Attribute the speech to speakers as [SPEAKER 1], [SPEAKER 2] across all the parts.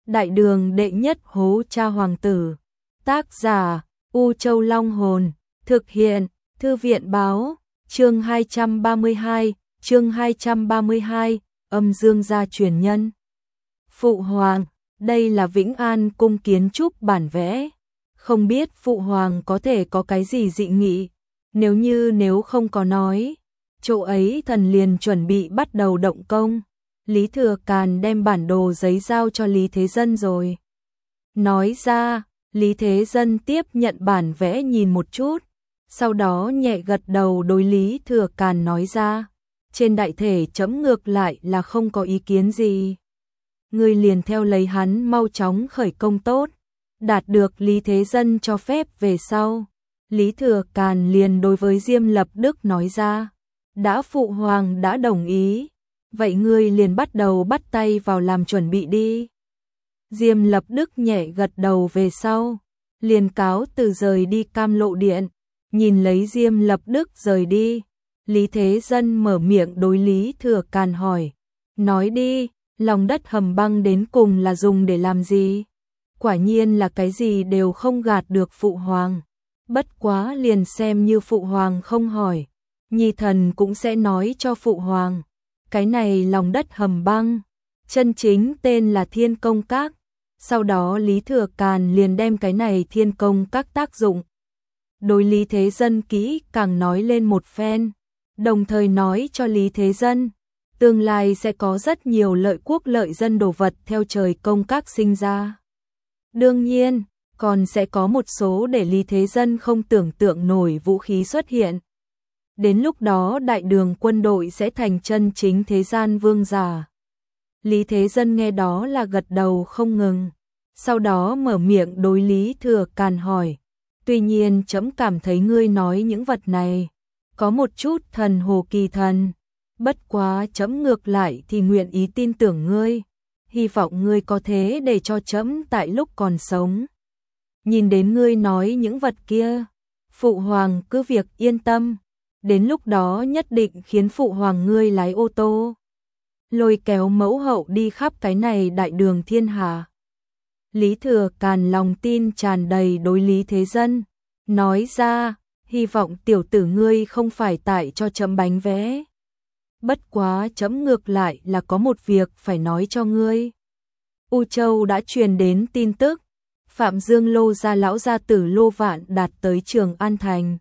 [SPEAKER 1] Đại đường đệ nhất hố cha hoàng tử. Tác giả U Châu Long Hồn. Thực hiện Thư viện Báo. Chương 232, Âm Dương gia truyền nhân. Phụ hoàng, đây là Vĩnh An cung kiến trúc bản vẽ. Không biết phụ hoàng có thể có cái gì dị nghị, nếu không có nói, chỗ ấy thần liền chuẩn bị bắt đầu động công. Lý Thừa Càn đem bản đồ giấy giao cho Lý Thế Dân rồi. Nói ra, Lý Thế Dân tiếp nhận bản vẽ nhìn một chút, sau đó nhẹ gật đầu đối Lý Thừa Càn nói ra, trên đại thể chấm ngược lại là không có ý kiến gì. Ngươi liền theo lấy hắn mau chóng khởi công tốt, đạt được Lý Thế Dân cho phép về sau. Lý Thừa Càn liền đối với Diêm Lập Đức nói ra, đã phụ hoàng đã đồng ý, vậy ngươi liền bắt đầu bắt tay vào làm chuẩn bị đi. Diêm Lập Đức nhẹ gật đầu về sau, liền cáo từ rời đi Cam Lộ Điện. Nhìn lấy Diêm Lập Đức rời đi, Lý Thế Dân mở miệng đối Lý Thừa Càn hỏi, nói đi, lòng đất hầm băng đến cùng là dùng để làm gì? Quả nhiên là cái gì đều không gạt được phụ hoàng. Bất quá liền xem như phụ hoàng không hỏi, nhi thần cũng sẽ nói cho phụ hoàng. Cái này lòng đất hầm băng, chân chính tên là Thiên Công Các. Sau đó Lý Thừa Càn liền đem cái này Thiên Công Các tác dụng đối Lý Thế Dân kỹ càng nói lên một phen, đồng thời nói cho Lý Thế Dân, tương lai sẽ có rất nhiều lợi quốc lợi dân đồ vật theo trời công các sinh ra. Đương nhiên, còn sẽ có một số để Lý Thế Dân không tưởng tượng nổi vũ khí xuất hiện. Đến lúc đó đại đường quân đội sẽ thành chân chính thế gian vương giả. Lý Thế Dân nghe đó là gật đầu không ngừng, sau đó mở miệng đối Lý Thừa Càn hỏi, tuy nhiên trẫm cảm thấy ngươi nói những vật này có một chút thần hồ kỳ thần, bất quá trẫm ngược lại thì nguyện ý tin tưởng ngươi, hy vọng ngươi có thế để cho trẫm tại lúc còn sống nhìn đến ngươi nói những vật kia. Phụ hoàng cứ việc yên tâm, đến lúc đó nhất định khiến phụ hoàng ngươi lái ô tô lôi kéo mẫu hậu đi khắp cái này đại đường thiên hạ. Lý Thừa Càn lòng tin tràn đầy đối Lý Thế Dân, nói ra, hy vọng tiểu tử ngươi không phải tại cho trẫm bánh vẽ. Bất quá trẫm ngược lại là có một việc phải nói cho ngươi. U Châu đã truyền đến tin tức, Phạm Dương Lô gia lão gia tử Lô Vạn đạt tới Trường An Thành.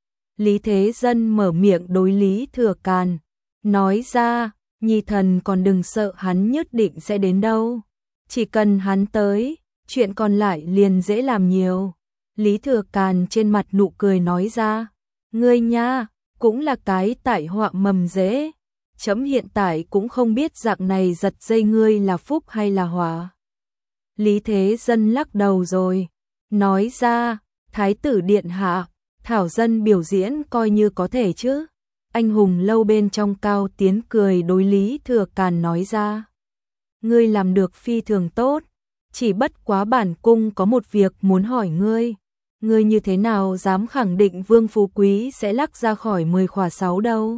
[SPEAKER 1] Lý Thế Dân mở miệng đối Lý Thừa Càn, nói ra, nhi thần còn đừng sợ hắn nhất định sẽ đến đâu. Chỉ cần hắn tới, chuyện còn lại liền dễ làm nhiều. Lý Thừa Càn trên mặt nụ cười nói ra, ngươi nha, cũng là cái tại họa mầm dễ. Chấm hiện tại cũng không biết dạng này giật dây ngươi là phúc hay là họa. Lý Thế Dân lắc đầu rồi, nói ra, Thái tử điện hạ, thảo dân biểu diễn coi như có thể chứ. Anh hùng lâu bên trong Cao Tiến cười đối Lý Thừa Càn nói ra, ngươi làm được phi thường tốt, chỉ bất quá bản cung có một việc muốn hỏi ngươi. Ngươi như thế nào dám khẳng định Vương Phú Quý sẽ lắc ra khỏi 10 khỏa 6 đâu?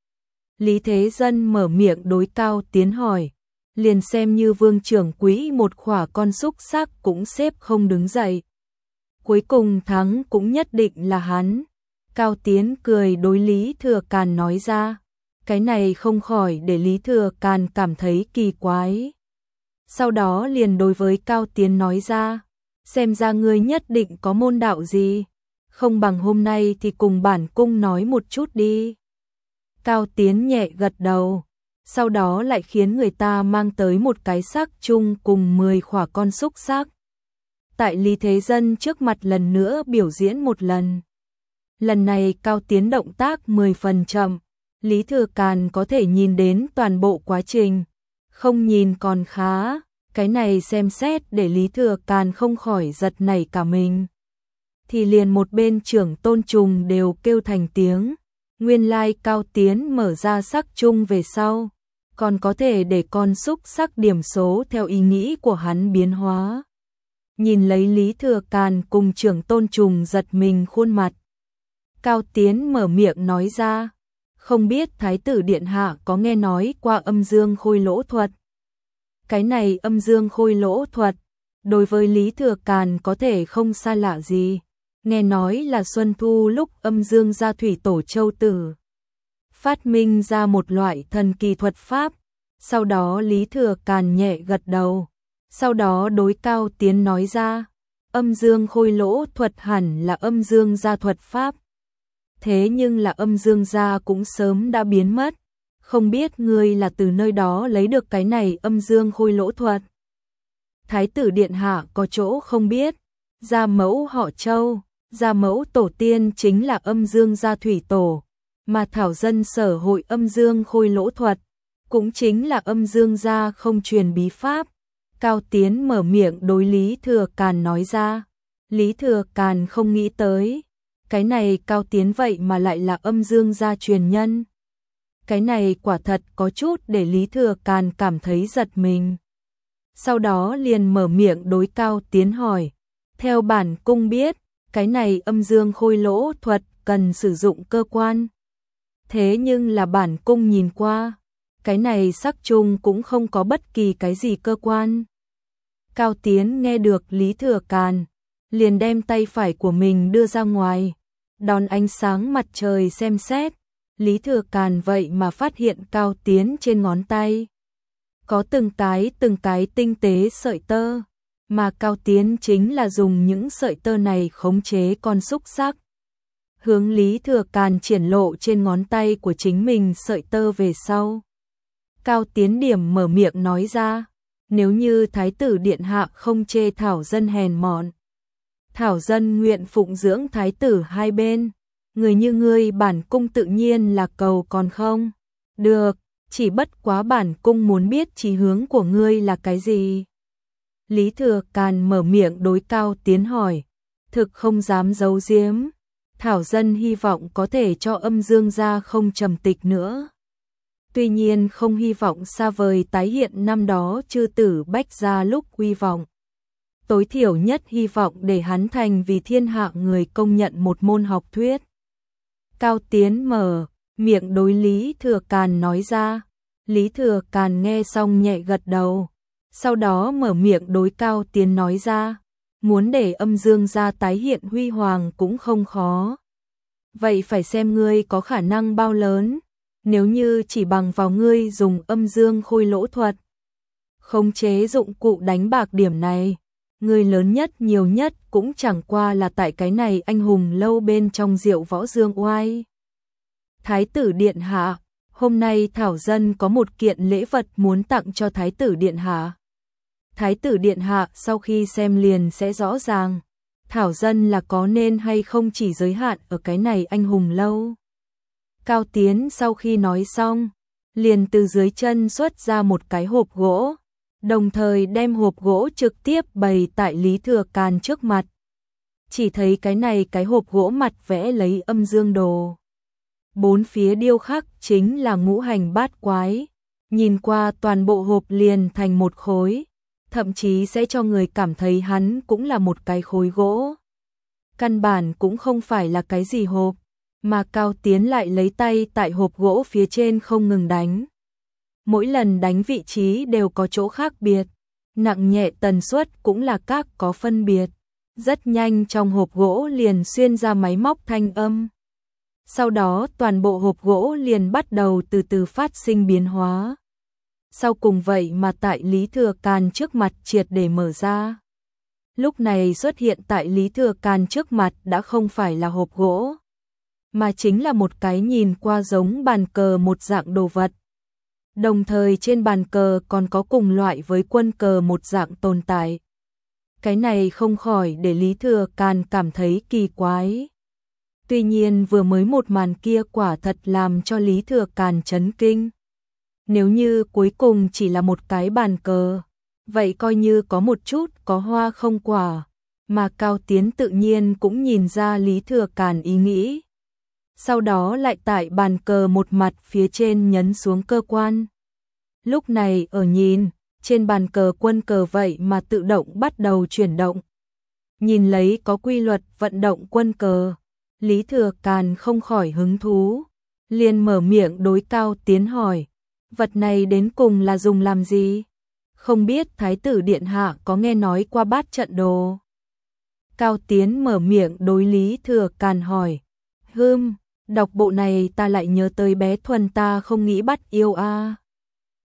[SPEAKER 1] Lý Thế Dân mở miệng đối Cao Tiến hỏi, liền xem như Vương trưởng quý một khỏa con xúc sắc cũng xếp không đứng dậy. Cuối cùng thắng cũng nhất định là hắn. Cao Tiến cười đối Lý Thừa Càn nói ra, cái này không khỏi để Lý Thừa Càn cảm thấy kỳ quái. Sau đó liền đối với Cao Tiến nói ra, xem ra ngươi nhất định có môn đạo gì, không bằng hôm nay thì cùng bản cung nói một chút đi. Cao Tiến nhẹ gật đầu, sau đó lại khiến người ta mang tới một cái xác chung cùng 10 khỏa con xúc xác. Tại Lý Thế Dân trước mặt lần nữa biểu diễn một lần. Lần này Cao Tiến động tác 10 phần chậm, Lý Thừa Càn có thể nhìn đến toàn bộ quá trình, không nhìn còn khá, cái này xem xét để Lý Thừa Càn không khỏi giật nảy cả mình. Thì liền một bên trưởng Tôn Trùng đều kêu thành tiếng, nguyên lai Cao Tiến mở ra sắc chung về sau, còn có thể để con xúc sắc điểm số theo ý nghĩ của hắn biến hóa. Nhìn lấy Lý Thừa Càn cùng trưởng Tôn Trùng giật mình khuôn mặt, Cao Tiến mở miệng nói ra, không biết Thái tử điện hạ có nghe nói qua âm dương khôi lỗ thuật. Cái này âm dương khôi lỗ thuật, đối với Lý Thừa Càn có thể không xa lạ gì. Nghe nói là Xuân Thu lúc âm dương gia thủy tổ Châu Tử phát minh ra một loại thần kỳ thuật pháp. Sau đó Lý Thừa Càn nhẹ gật đầu. Sau đó đối Cao Tiến nói ra, âm dương khôi lỗ thuật hẳn là âm dương gia thuật pháp. Thế nhưng là âm dương gia cũng sớm đã biến mất. Không biết ngươi là từ nơi đó lấy được cái này âm dương khôi lỗ thuật. Thái tử điện hạ có chỗ không biết, gia mẫu họ Châu, gia mẫu tổ tiên chính là âm dương gia thủy tổ, mà thảo dân sở hội âm dương khôi lỗ thuật, cũng chính là âm dương gia không truyền bí pháp. Cao Tiến mở miệng đối Lý Thừa Càn nói ra. Lý Thừa Càn không nghĩ tới, cái này Cao Tiến vậy mà lại là âm dương gia truyền nhân. Cái này quả thật có chút để Lý Thừa Càn cảm thấy giật mình. Sau đó liền mở miệng đối Cao Tiến hỏi, theo bản cung biết, cái này âm dương khôi lỗ thuật cần sử dụng cơ quan. Thế nhưng là bản cung nhìn qua, cái này sắc chung cũng không có bất kỳ cái gì cơ quan. Cao Tiến nghe được Lý Thừa Càn, liền đem tay phải của mình đưa ra ngoài, đón ánh sáng mặt trời xem xét. Lý Thừa Càn vậy mà phát hiện Cao Tiến trên ngón tay có từng cái tinh tế sợi tơ, mà Cao Tiến chính là dùng những sợi tơ này khống chế con xúc sắc. Hướng Lý Thừa Càn triển lộ trên ngón tay của chính mình sợi tơ về sau. Cao Tiến điểm mở miệng nói ra, nếu như Thái tử điện hạ không chê thảo dân hèn mọn, thảo dân nguyện phụng dưỡng Thái tử hai bên. Người như ngươi bản cung tự nhiên là cầu còn không được, chỉ bất quá bản cung muốn biết chí hướng của ngươi là cái gì. Lý Thừa Càn mở miệng đối Cao Tiến hỏi, thực không dám giấu giếm, thảo dân hy vọng có thể cho âm dương gia không trầm tịch nữa. Tuy nhiên không hy vọng xa vời tái hiện năm đó chư tử bách gia lúc uy vọng. Tối thiểu nhất hy vọng để hắn thành vì thiên hạ người công nhận một môn học thuyết. Cao Tiến mở miệng đối Lý Thừa Càn nói ra. Lý Thừa Càn nghe xong nhẹ gật đầu. Sau đó mở miệng đối Cao Tiến nói ra, muốn để âm dương gia tái hiện huy hoàng cũng không khó. Vậy phải xem ngươi có khả năng bao lớn. Nếu như chỉ bằng vào ngươi dùng âm dương khôi lỗ thuật, khống chế dụng cụ đánh bạc điểm này, ngươi lớn nhất nhiều nhất cũng chẳng qua là tại cái này anh hùng lâu bên trong Diệu Võ Dương Oai. Thái tử điện hạ, hôm nay thảo dân có một kiện lễ vật muốn tặng cho Thái tử điện hạ. Thái tử điện hạ sau khi xem liền sẽ rõ ràng, thảo dân là có nên hay không chỉ giới hạn ở cái này anh hùng lâu. Cao Tiến sau khi nói xong, liền từ dưới chân xuất ra một cái hộp gỗ, đồng thời đem hộp gỗ trực tiếp bày tại Lý Thừa Càn trước mặt. Chỉ thấy cái hộp gỗ mặt vẽ lấy âm dương đồ. Bốn phía điêu khắc chính là ngũ hành bát quái, nhìn qua toàn bộ hộp liền thành một khối, thậm chí sẽ cho người cảm thấy hắn cũng là một cái khối gỗ. Căn bản cũng không phải là cái gì hộp, mà Cao Tiến lại lấy tay tại hộp gỗ phía trên không ngừng đánh. Mỗi lần đánh vị trí đều có chỗ khác biệt, nặng nhẹ tần suất cũng là các có phân biệt. Rất nhanh trong hộp gỗ liền xuyên ra máy móc thanh âm. Sau đó toàn bộ hộp gỗ liền bắt đầu từ từ phát sinh biến hóa. Sau cùng vậy mà tại Lý Thừa Càn trước mặt triệt để mở ra. Lúc này xuất hiện tại Lý Thừa Càn trước mặt đã không phải là hộp gỗ, mà chính là một cái nhìn qua giống bàn cờ một dạng đồ vật. Đồng thời trên bàn cờ còn có cùng loại với quân cờ một dạng tồn tại. Cái này không khỏi để Lý Thừa Càn cảm thấy kỳ quái. Tuy nhiên vừa mới một màn kia quả thật làm cho Lý Thừa Càn chấn kinh. Nếu như cuối cùng chỉ là một cái bàn cờ, vậy coi như có một chút có hoa không quả, mà Cao Tiến tự nhiên cũng nhìn ra Lý Thừa Càn ý nghĩ. Sau đó lại tại bàn cờ một mặt phía trên nhấn xuống cơ quan. Lúc này ở nhìn, trên bàn cờ quân cờ vậy mà tự động bắt đầu chuyển động. Nhìn lấy có quy luật vận động quân cờ, Lý Thừa Càn không khỏi hứng thú, liền mở miệng đối Cao Tiến hỏi, vật này đến cùng là dùng làm gì? Không biết Thái tử Điện Hạ có nghe nói qua bát trận đồ? Cao Tiến mở miệng đối Lý Thừa Càn hỏi. Đọc bộ này ta lại nhớ tới bé Thuần ta không nghĩ bắt yêu a.